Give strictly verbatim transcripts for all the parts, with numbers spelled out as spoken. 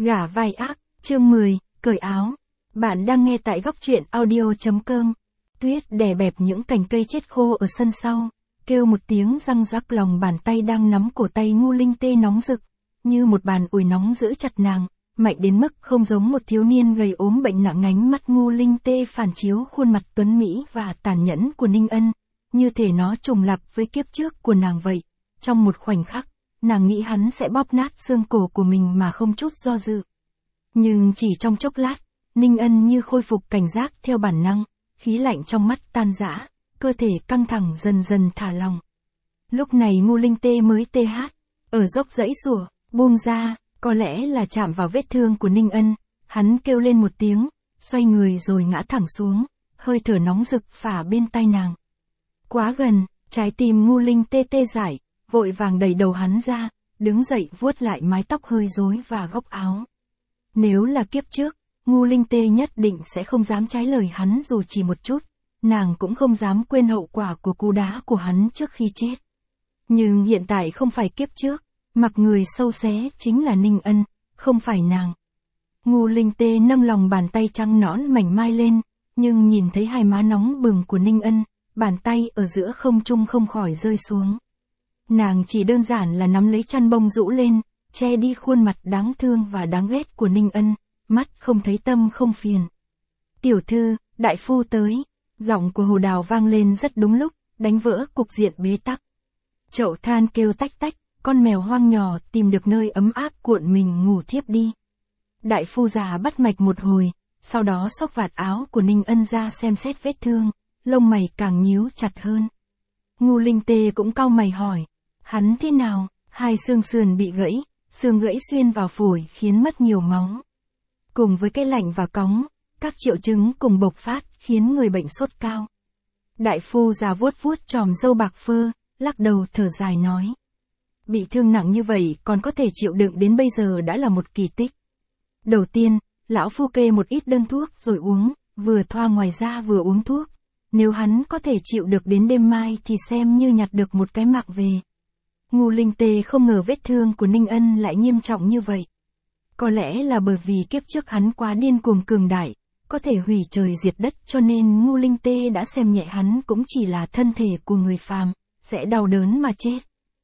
Gả vai ác, chương mười, cởi áo. Bạn đang nghe tại góc truyện audio chấm com. Tuyết đè bẹp những cành cây chết khô ở sân sau, kêu một tiếng răng rắc, lòng bàn tay đang nắm cổ tay Ngô Linh Tê nóng rực, như một bàn ủi nóng giữ chặt nàng, mạnh đến mức không giống một thiếu niên gầy ốm bệnh nặng. Ánh mắt Ngô Linh Tê phản chiếu khuôn mặt tuấn mỹ và tàn nhẫn của Ninh Ân, như thể nó trùng lặp với kiếp trước của nàng vậy. Trong một khoảnh khắc, nàng nghĩ hắn sẽ bóp nát xương cổ của mình mà không chút do dự. Nhưng chỉ trong chốc lát, Ninh Ân như khôi phục cảnh giác theo bản năng, khí lạnh trong mắt tan rã, cơ thể căng thẳng dần dần thả lỏng. Lúc này Ngô Linh Tê mới tê hát, ở dốc dãy sủa, buông ra, có lẽ là chạm vào vết thương của Ninh Ân, hắn kêu lên một tiếng, xoay người rồi ngã thẳng xuống, hơi thở nóng rực phả bên tai nàng. Quá gần, trái tim Ngô Linh Tê tê dại, vội vàng đẩy đầu hắn ra, đứng dậy vuốt lại mái tóc hơi rối và góc áo. Nếu là kiếp trước, Ngô Linh Tê nhất định sẽ không dám trái lời hắn dù chỉ một chút, nàng cũng không dám quên hậu quả của cú đá của hắn trước khi chết. Nhưng hiện tại không phải kiếp trước, mặc người sâu xé chính là Ninh Ân, không phải nàng. Ngô Linh Tê nâng lòng bàn tay trắng nõn mảnh mai lên, nhưng nhìn thấy hai má nóng bừng của Ninh Ân, bàn tay ở giữa không trung không khỏi rơi xuống. Nàng chỉ đơn giản là nắm lấy chăn bông rũ lên, che đi khuôn mặt đáng thương và đáng ghét của Ninh Ân, mắt không thấy tâm không phiền. Tiểu thư, đại phu tới, giọng của Hồ Đào vang lên rất đúng lúc, đánh vỡ cục diện bế tắc. Chậu than kêu tách tách, con mèo hoang nhỏ tìm được nơi ấm áp cuộn mình ngủ thiếp đi. Đại phu già bắt mạch một hồi, sau đó xốc vạt áo của Ninh Ân ra xem xét vết thương, lông mày càng nhíu chặt hơn. Ngô Linh Tê cũng cau mày hỏi, hắn thế nào? Hai xương sườn bị gãy, xương gãy xuyên vào phổi khiến mất nhiều máu. Cùng với cái lạnh và cóng, các triệu chứng cùng bộc phát khiến người bệnh sốt cao. Đại phu già vuốt vuốt chòm râu bạc phơ, lắc đầu thở dài nói. Bị thương nặng như vậy còn có thể chịu đựng đến bây giờ đã là một kỳ tích. Đầu tiên, lão phu kê một ít đơn thuốc rồi uống, vừa thoa ngoài da vừa uống thuốc. Nếu hắn có thể chịu được đến đêm mai thì xem như nhặt được một cái mạng về. Ngô Linh Tê không ngờ vết thương của Ninh Ân lại nghiêm trọng như vậy. Có lẽ là bởi vì kiếp trước hắn quá điên cuồng cường đại, có thể hủy trời diệt đất, cho nên Ngô Linh Tê đã xem nhẹ hắn cũng chỉ là thân thể của người phàm, sẽ đau đớn mà chết.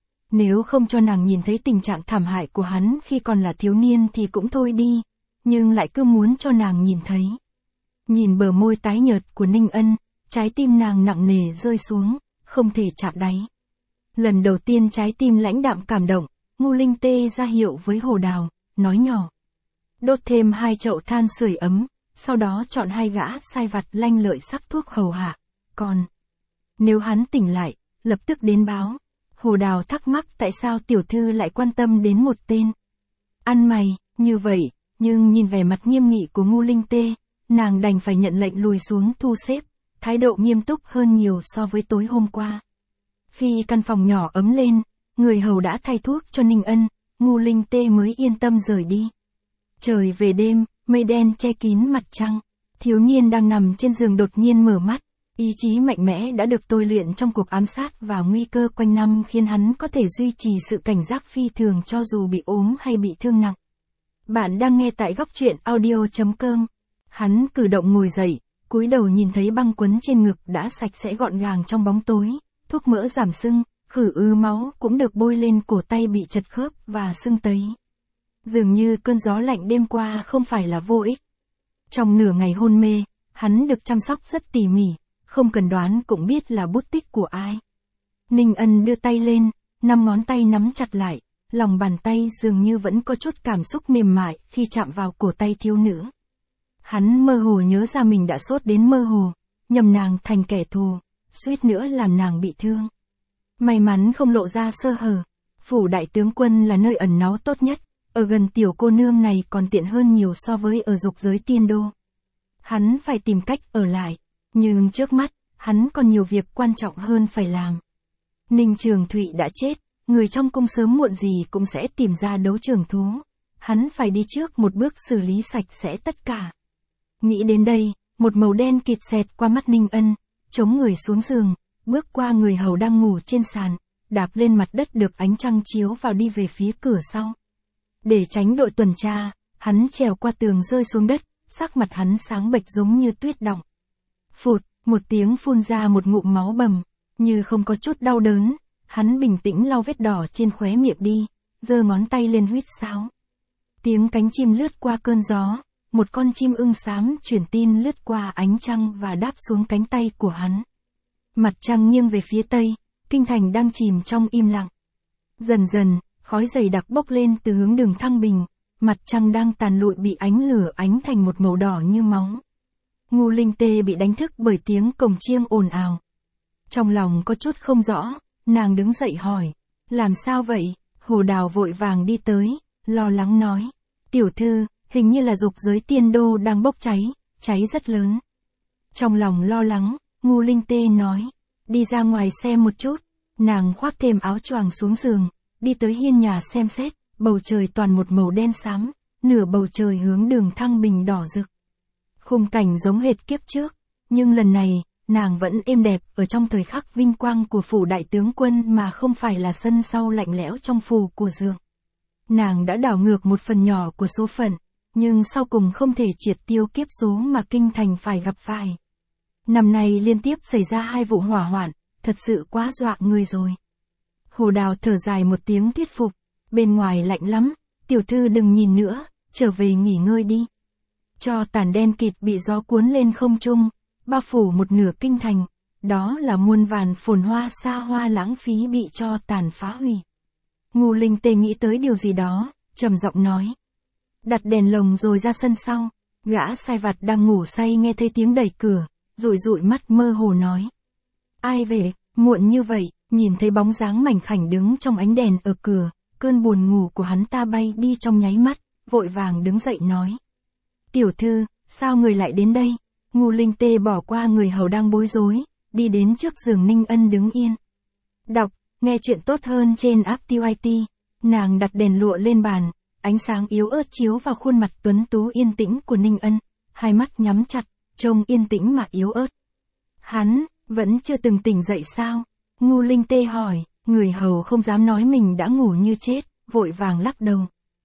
Nếu không cho nàng nhìn thấy tình trạng thảm hại của hắn khi còn là thiếu niên thì cũng thôi đi, nhưng lại cứ muốn cho nàng nhìn thấy. Nhìn bờ môi tái nhợt của Ninh Ân, trái tim nàng nặng nề rơi xuống, không thể chạm đáy. Lần đầu tiên trái tim lãnh đạm cảm động, Ngô Linh Tê ra hiệu với Hồ Đào, nói nhỏ. Đốt thêm hai chậu than sưởi ấm, sau đó chọn hai gã sai vặt lanh lợi sắc thuốc hầu hạ. Còn, nếu hắn tỉnh lại, lập tức đến báo. Hồ Đào thắc mắc tại sao tiểu thư lại quan tâm đến một tên ăn mày như vậy, nhưng nhìn vẻ mặt nghiêm nghị của Ngô Linh Tê, nàng đành phải nhận lệnh lùi xuống thu xếp, thái độ nghiêm túc hơn nhiều so với tối hôm qua. Khi căn phòng nhỏ ấm lên, người hầu đã thay thuốc cho Ninh Ân, Ngô Linh Tê mới yên tâm rời đi. Trời về đêm, mây đen che kín mặt trăng, thiếu niên đang nằm trên giường đột nhiên mở mắt, ý chí mạnh mẽ đã được tôi luyện trong cuộc ám sát và nguy cơ quanh năm khiến hắn có thể duy trì sự cảnh giác phi thường cho dù bị ốm hay bị thương nặng. Bạn đang nghe tại góc truyện audio chấm com. Hắn cử động ngồi dậy, cúi đầu nhìn thấy băng quấn trên ngực đã sạch sẽ gọn gàng trong bóng tối, thuốc mỡ giảm sưng, khử ứ máu cũng được bôi lên cổ tay bị chật khớp và sưng tấy. Dường như cơn gió lạnh đêm qua không phải là vô ích. Trong nửa ngày hôn mê, hắn được chăm sóc rất tỉ mỉ, không cần đoán cũng biết là bút tích của ai. Ninh Ân đưa tay lên, năm ngón tay nắm chặt lại, lòng bàn tay dường như vẫn có chút cảm xúc mềm mại khi chạm vào cổ tay thiếu nữ. Hắn mơ hồ nhớ ra mình đã sốt đến mơ hồ, nhầm nàng thành kẻ thù, suýt nữa làm nàng bị thương. May mắn không lộ ra sơ hở, phủ đại tướng quân là nơi ẩn náu tốt nhất, ở gần tiểu cô nương này còn tiện hơn nhiều so với ở dục giới tiên đô. Hắn phải tìm cách ở lại, nhưng trước mắt, hắn còn nhiều việc quan trọng hơn phải làm. Ninh Trường Thụy đã chết, người trong cung sớm muộn gì cũng sẽ tìm ra đấu trường thú. Hắn phải đi trước một bước xử lý sạch sẽ tất cả. Nghĩ đến đây, một màu đen kịt xẹt qua mắt Ninh Ân, chống người xuống giường, bước qua người hầu đang ngủ trên sàn, đạp lên mặt đất được ánh trăng chiếu vào đi về phía cửa sau. Để tránh đội tuần tra, hắn trèo qua tường rơi xuống đất, sắc mặt hắn sáng bệch giống như tuyết đọng. Phụt, một tiếng phun ra một ngụm máu bầm, như không có chút đau đớn, hắn bình tĩnh lau vết đỏ trên khóe miệng đi, giơ ngón tay lên huýt sáo. Tiếng cánh chim lướt qua cơn gió, một con chim ưng xám truyền tin lướt qua ánh trăng và đáp xuống cánh tay của hắn. Mặt trăng nghiêng về phía tây, kinh thành đang chìm trong im lặng. Dần dần, khói dày đặc bốc lên từ hướng đường Thăng Bình, mặt trăng đang tàn lụi bị ánh lửa ánh thành một màu đỏ như máu. Ngô Linh Tê bị đánh thức bởi tiếng cồng chiêng ồn ào. Trong lòng có chút không rõ, nàng đứng dậy hỏi, làm sao vậy? Hồ Đào vội vàng đi tới, lo lắng nói, tiểu thư, hình như là dục giới tiên đô đang bốc cháy, cháy rất lớn. Trong lòng lo lắng, Ngô Linh Tê nói, đi ra ngoài xem một chút. Nàng khoác thêm áo choàng xuống giường, đi tới hiên nhà xem xét, bầu trời toàn một màu đen xám, nửa bầu trời hướng đường Thăng Bình đỏ rực. Khung cảnh giống hệt kiếp trước, nhưng lần này, nàng vẫn êm đẹp ở trong thời khắc vinh quang của phủ đại tướng quân mà không phải là sân sau lạnh lẽo trong phủ của Dượng. Nàng đã đảo ngược một phần nhỏ của số phận, nhưng sau cùng không thể triệt tiêu kiếp số mà kinh thành phải gặp phải. Năm nay liên tiếp xảy ra hai vụ hỏa hoạn, thật sự quá dọa người rồi. Hồ Đào thở dài một tiếng thuyết phục, bên ngoài lạnh lắm, tiểu thư đừng nhìn nữa, trở về nghỉ ngơi đi. Cho tàn đen kịt bị gió cuốn lên không trung, bao phủ một nửa kinh thành, đó là muôn vàn phồn hoa xa hoa lãng phí bị cho tàn phá hủy. Ngô Linh Tê nghĩ tới điều gì đó, trầm giọng nói. Đặt đèn lồng rồi ra sân sau, gã sai vặt đang ngủ say nghe thấy tiếng đẩy cửa, dụi dụi mắt mơ hồ nói. Ai về, muộn như vậy, nhìn thấy bóng dáng mảnh khảnh đứng trong ánh đèn ở cửa, cơn buồn ngủ của hắn ta bay đi trong nháy mắt, vội vàng đứng dậy nói. Tiểu thư, sao người lại đến đây? Ngô Linh Tê bỏ qua người hầu đang bối rối, đi đến trước giường Ninh Ân đứng yên. Đọc, nghe chuyện tốt hơn trên app Tiêu i tê. Nàng đặt đèn lụa lên bàn, ánh sáng yếu ớt chiếu vào khuôn mặt tuấn tú yên tĩnh của Ninh Ân, hai mắt nhắm chặt, trông yên tĩnh mà yếu ớt. Hắn, vẫn chưa từng tỉnh dậy sao? Ngô Linh Tê hỏi, người hầu không dám nói mình đã ngủ như chết, vội vàng lắc đầu.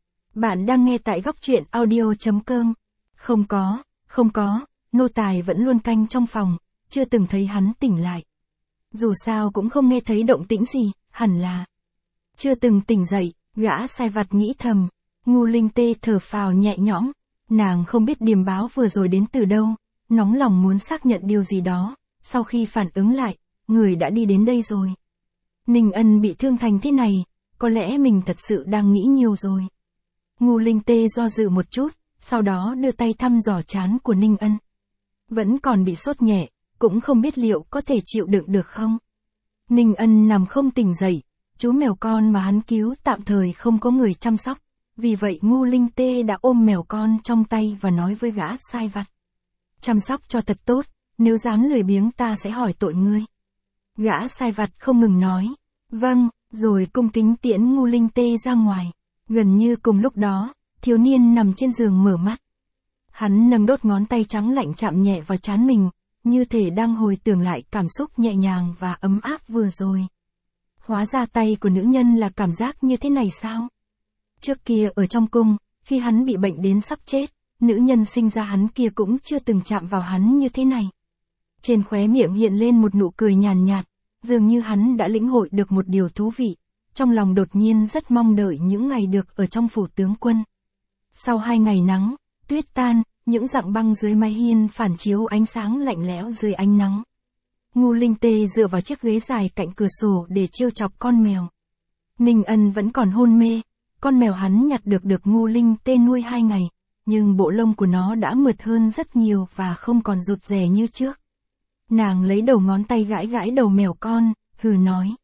Bạn đang nghe tại góc truyện audio chấm com. Không có, không có, nô tài vẫn luôn canh trong phòng, chưa từng thấy hắn tỉnh lại. Dù sao cũng không nghe thấy động tĩnh gì, hẳn là chưa từng tỉnh dậy, gã sai vặt nghĩ thầm. Ngô Linh Tê thở phào nhẹ nhõm, nàng không biết điềm báo vừa rồi đến từ đâu, nóng lòng muốn xác nhận điều gì đó, sau khi phản ứng lại, người đã đi đến đây rồi. Ninh Ân bị thương thành thế này, có lẽ mình thật sự đang nghĩ nhiều rồi. Ngô Linh Tê do dự một chút, sau đó đưa tay thăm dò trán của Ninh Ân. Vẫn còn bị sốt nhẹ, cũng không biết liệu có thể chịu đựng được không. Ninh Ân nằm không tỉnh dậy, chú mèo con mà hắn cứu tạm thời không có người chăm sóc, vì vậy Ngô Linh Tê đã ôm mèo con trong tay và nói với gã sai vặt. Chăm sóc cho thật tốt, nếu dám lười biếng ta sẽ hỏi tội ngươi. Gã sai vặt không ngừng nói, vâng, rồi cung kính tiễn Ngô Linh Tê ra ngoài. Gần như cùng lúc đó, thiếu niên nằm trên giường mở mắt. Hắn nâng đốt ngón tay trắng lạnh chạm nhẹ vào trán mình, như thể đang hồi tưởng lại cảm xúc nhẹ nhàng và ấm áp vừa rồi. Hóa ra tay của nữ nhân là cảm giác như thế này sao? Trước kia ở trong cung, khi hắn bị bệnh đến sắp chết, nữ nhân sinh ra hắn kia cũng chưa từng chạm vào hắn như thế này. Trên khóe miệng hiện lên một nụ cười nhàn nhạt, dường như hắn đã lĩnh hội được một điều thú vị, trong lòng đột nhiên rất mong đợi những ngày được ở trong phủ tướng quân. Sau hai ngày nắng, tuyết tan, những dặng băng dưới mái hiên phản chiếu ánh sáng lạnh lẽo dưới ánh nắng. Ngô Linh Tê dựa vào chiếc ghế dài cạnh cửa sổ để trêu chọc con mèo. Ninh Ân vẫn còn hôn mê, con mèo hắn nhặt được được Ngô Linh Tê nuôi hai ngày, nhưng bộ lông của nó đã mượt hơn rất nhiều và không còn rụt rè như trước. Nàng lấy đầu ngón tay gãi gãi đầu mèo con, hừ nói.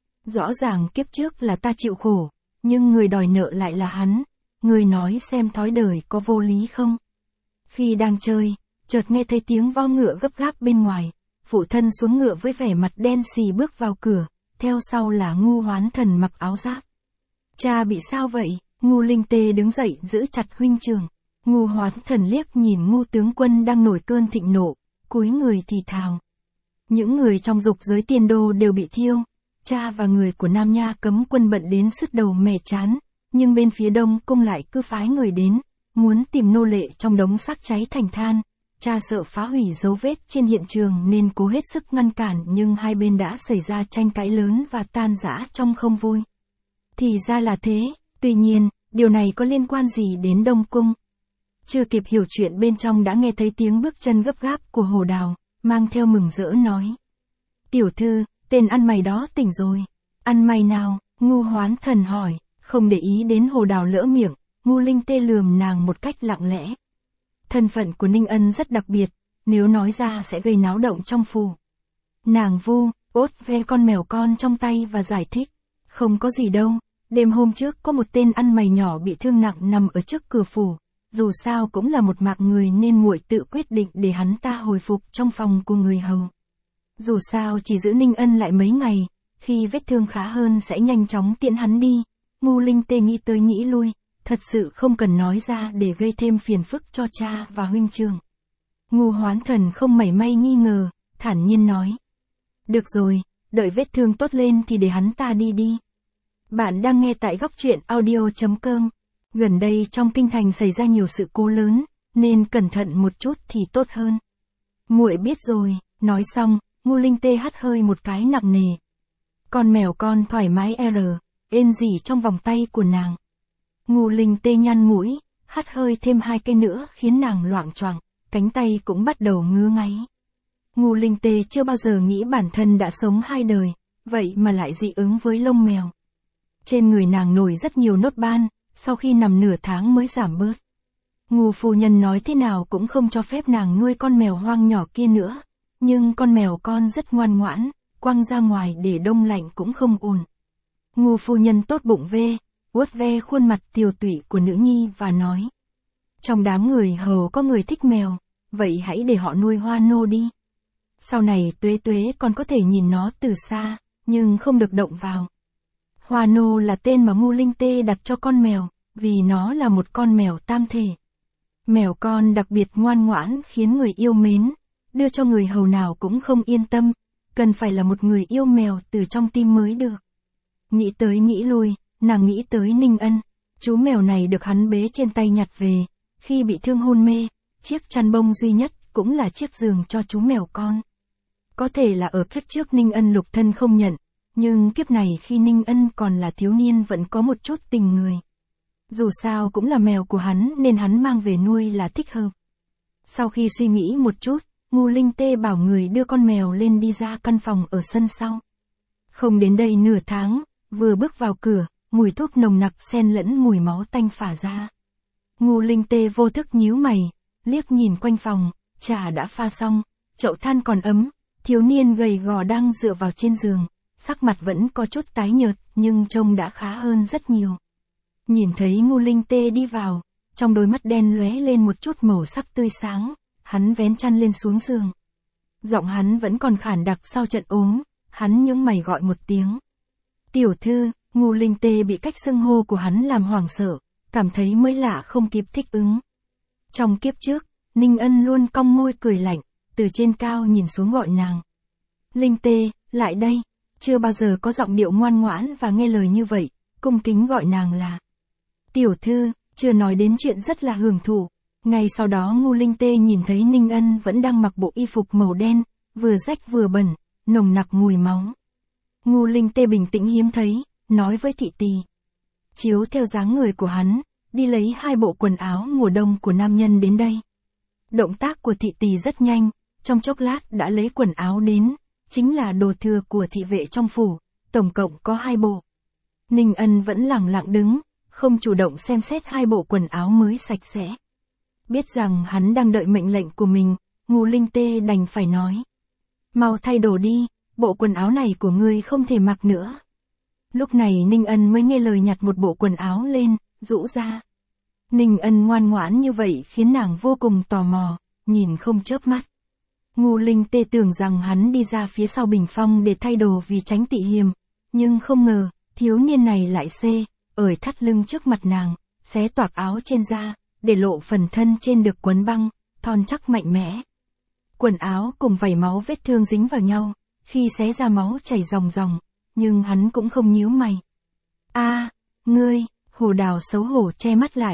Rõ ràng kiếp trước là ta chịu khổ, nhưng người đòi nợ lại là hắn, người nói xem thói đời có vô lý không? Khi đang chơi, chợt nghe thấy tiếng vo ngựa gấp gáp bên ngoài, phụ thân xuống ngựa với vẻ mặt đen xì bước vào cửa, theo sau là Ngô Hoán Thần mặc áo giáp. Cha bị sao vậy? Ngô Linh Tê đứng dậy giữ chặt huynh trưởng. Ngô Hoán Thần liếc nhìn Ngô tướng quân đang nổi cơn thịnh nộ, cúi người thì thào. Những người trong dục giới tiên đô đều bị thiêu, cha và người của Nam Nha cấm quân bận đến sứt đầu mẻ chán, nhưng bên phía đông cung lại cứ phái người đến, muốn tìm nô lệ trong đống xác cháy thành than. Cha sợ phá hủy dấu vết trên hiện trường nên cố hết sức ngăn cản, nhưng hai bên đã xảy ra tranh cãi lớn và tan rã trong không vui. Thì ra là thế, tuy nhiên, điều này có liên quan gì đến Đông Cung? Chưa kịp hiểu chuyện bên trong đã nghe thấy tiếng bước chân gấp gáp của Hồ Đào, mang theo mừng rỡ nói. Tiểu thư, tên ăn mày đó tỉnh rồi. Ăn mày nào? Ngu Hoán Thần hỏi, không để ý đến Hồ Đào lỡ miệng, Ngu Linh Tê lườm nàng một cách lặng lẽ. Thân phận của Ninh Ân rất đặc biệt, nếu nói ra sẽ gây náo động trong phủ. Nàng vu, ốt ve con mèo con trong tay và giải thích, không có gì đâu, đêm hôm trước có một tên ăn mày nhỏ bị thương nặng nằm ở trước cửa phủ, dù sao cũng là một mạng người nên muội tự quyết định để hắn ta hồi phục trong phòng của người hầu. Dù sao chỉ giữ Ninh Ân lại mấy ngày, khi vết thương khá hơn sẽ nhanh chóng tiễn hắn đi. Ngu Linh Tê nghĩ tới nghĩ lui, thật sự không cần nói ra để gây thêm phiền phức cho cha và huynh trưởng. Ngu Hoán Thần không mảy may nghi ngờ, thản nhiên nói. Được rồi, đợi vết thương tốt lên thì để hắn ta đi đi. Bạn đang nghe tại góc truyện audio chấm com. Gần đây trong kinh thành xảy ra nhiều sự cố lớn, nên cẩn thận một chút thì tốt hơn. Muội biết rồi, nói xong, Ngu Linh Tê hắt hơi một cái nặng nề. Con mèo con thoải mái r, êm rỉ trong vòng tay của nàng. Ngu Linh Tê nhăn mũi, hắt hơi thêm hai cây nữa khiến nàng loạng choạng, cánh tay cũng bắt đầu ngứa ngáy. Ngu Linh Tê chưa bao giờ nghĩ bản thân đã sống hai đời, vậy mà lại dị ứng với lông mèo. Trên người nàng nổi rất nhiều nốt ban, sau khi nằm nửa tháng mới giảm bớt. Ngu phu nhân nói thế nào cũng không cho phép nàng nuôi con mèo hoang nhỏ kia nữa, nhưng con mèo con rất ngoan ngoãn, quăng ra ngoài để đông lạnh cũng không ổn. Ngu phu nhân tốt bụng vê, vuốt ve khuôn mặt tiều tụy của nữ nhi và nói. Trong đám người hầu có người thích mèo, vậy hãy để họ nuôi Hoa Nô đi. Sau này Tuế Tuế còn có thể nhìn nó từ xa, nhưng không được động vào. Hoa Nô là tên mà Ngu Linh Tê đặt cho con mèo, vì nó là một con mèo tam thể. Mèo con đặc biệt ngoan ngoãn khiến người yêu mến, đưa cho người hầu nào cũng không yên tâm, cần phải là một người yêu mèo từ trong tim mới được. Nghĩ tới nghĩ lui, nàng nghĩ tới Ninh Ân, chú mèo này được hắn bế trên tay nhặt về, khi bị thương hôn mê, chiếc chăn bông duy nhất cũng là chiếc giường cho chú mèo con. Có thể là ở kiếp trước Ninh Ân lục thân không nhận, nhưng kiếp này khi Ninh Ân còn là thiếu niên vẫn có một chút tình người. Dù sao cũng là mèo của hắn nên hắn mang về nuôi là thích hợp. Sau khi suy nghĩ một chút, Ngu Linh Tê bảo người đưa con mèo lên đi ra căn phòng ở sân sau. Không đến đây nửa tháng, vừa bước vào cửa, mùi thuốc nồng nặc xen lẫn mùi máu tanh phả ra. Ngu Linh Tê vô thức nhíu mày, liếc nhìn quanh phòng, trà đã pha xong, chậu than còn ấm, thiếu niên gầy gò đang dựa vào trên giường, sắc mặt vẫn có chút tái nhợt nhưng trông đã khá hơn rất nhiều. Nhìn thấy Ngu Linh Tê đi vào, trong đôi mắt đen lóe lên một chút màu sắc tươi sáng, hắn vén chăn lên xuống giường. Giọng hắn vẫn còn khản đặc sau trận ốm, hắn nhướng mày gọi một tiếng. Tiểu thư. Ngu Linh Tê bị cách xưng hô của hắn làm hoảng sợ, cảm thấy mới lạ không kịp thích ứng. Trong kiếp trước, Ninh Ân luôn cong môi cười lạnh, từ trên cao nhìn xuống gọi nàng. Linh Tê, lại đây, chưa bao giờ có giọng điệu ngoan ngoãn và nghe lời như vậy, cung kính gọi nàng là tiểu thư, chưa nói đến chuyện rất là hưởng thụ. Ngay sau đó Ngu Linh Tê nhìn thấy Ninh Ân vẫn đang mặc bộ y phục màu đen, vừa rách vừa bẩn, nồng nặc mùi máu. Ngu Linh Tê bình tĩnh hiếm thấy, nói với thị tỳ. Chiếu theo dáng người của hắn, đi lấy hai bộ quần áo mùa đông của nam nhân đến đây. Động tác của thị tỳ rất nhanh, trong chốc lát đã lấy quần áo đến, chính là đồ thừa của thị vệ trong phủ, tổng cộng có hai bộ. Ninh Ân vẫn lẳng lặng đứng, không chủ động xem xét hai bộ quần áo mới sạch sẽ. Biết rằng hắn đang đợi mệnh lệnh của mình, Ngu Linh Tê đành phải nói. Mau thay đồ đi, bộ quần áo này của ngươi không thể mặc nữa. Lúc này Ninh Ân mới nghe lời nhặt một bộ quần áo lên, rũ ra. Ninh Ân ngoan ngoãn như vậy khiến nàng vô cùng tò mò, nhìn không chớp mắt. Ngu Linh Tê tưởng rằng hắn đi ra phía sau bình phong để thay đồ vì tránh tị hiềm, nhưng không ngờ, thiếu niên này lại xê, ởi thắt lưng trước mặt nàng, xé toạc áo trên da, để lộ phần thân trên được quấn băng, thon chắc mạnh mẽ. Quần áo cùng vảy máu vết thương dính vào nhau, khi xé ra máu chảy ròng ròng, nhưng hắn cũng không nhíu mày. A, à, ngươi, Hồ Đào xấu hổ che mắt lại, quay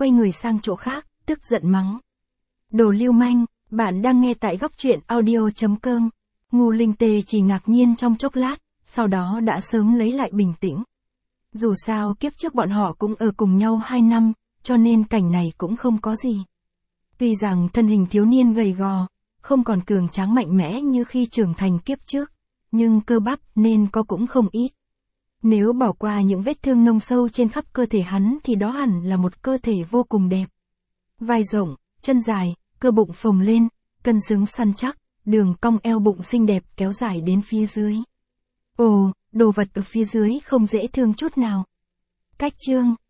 quay người sang chỗ khác, tức giận mắng. Đồ lưu manh, bạn đang nghe tại góc truyện audio.com. Ngô Linh Tê chỉ ngạc nhiên trong chốc lát, sau đó đã sớm lấy lại bình tĩnh. Dù sao kiếp trước bọn họ cũng ở cùng nhau hai năm, cho nên cảnh này cũng không có gì. Tuy rằng thân hình thiếu niên gầy gò, không còn cường tráng mạnh mẽ như khi trưởng thành kiếp trước, nhưng cơ bắp nên có cũng không ít. Nếu bỏ qua những vết thương nông sâu trên khắp cơ thể hắn thì đó hẳn là một cơ thể vô cùng đẹp. Vai rộng, chân dài, cơ bụng phồng lên, cân xứng săn chắc, đường cong eo bụng xinh đẹp kéo dài đến phía dưới. Ồ, đồ vật ở phía dưới không dễ thương chút nào. Cách chương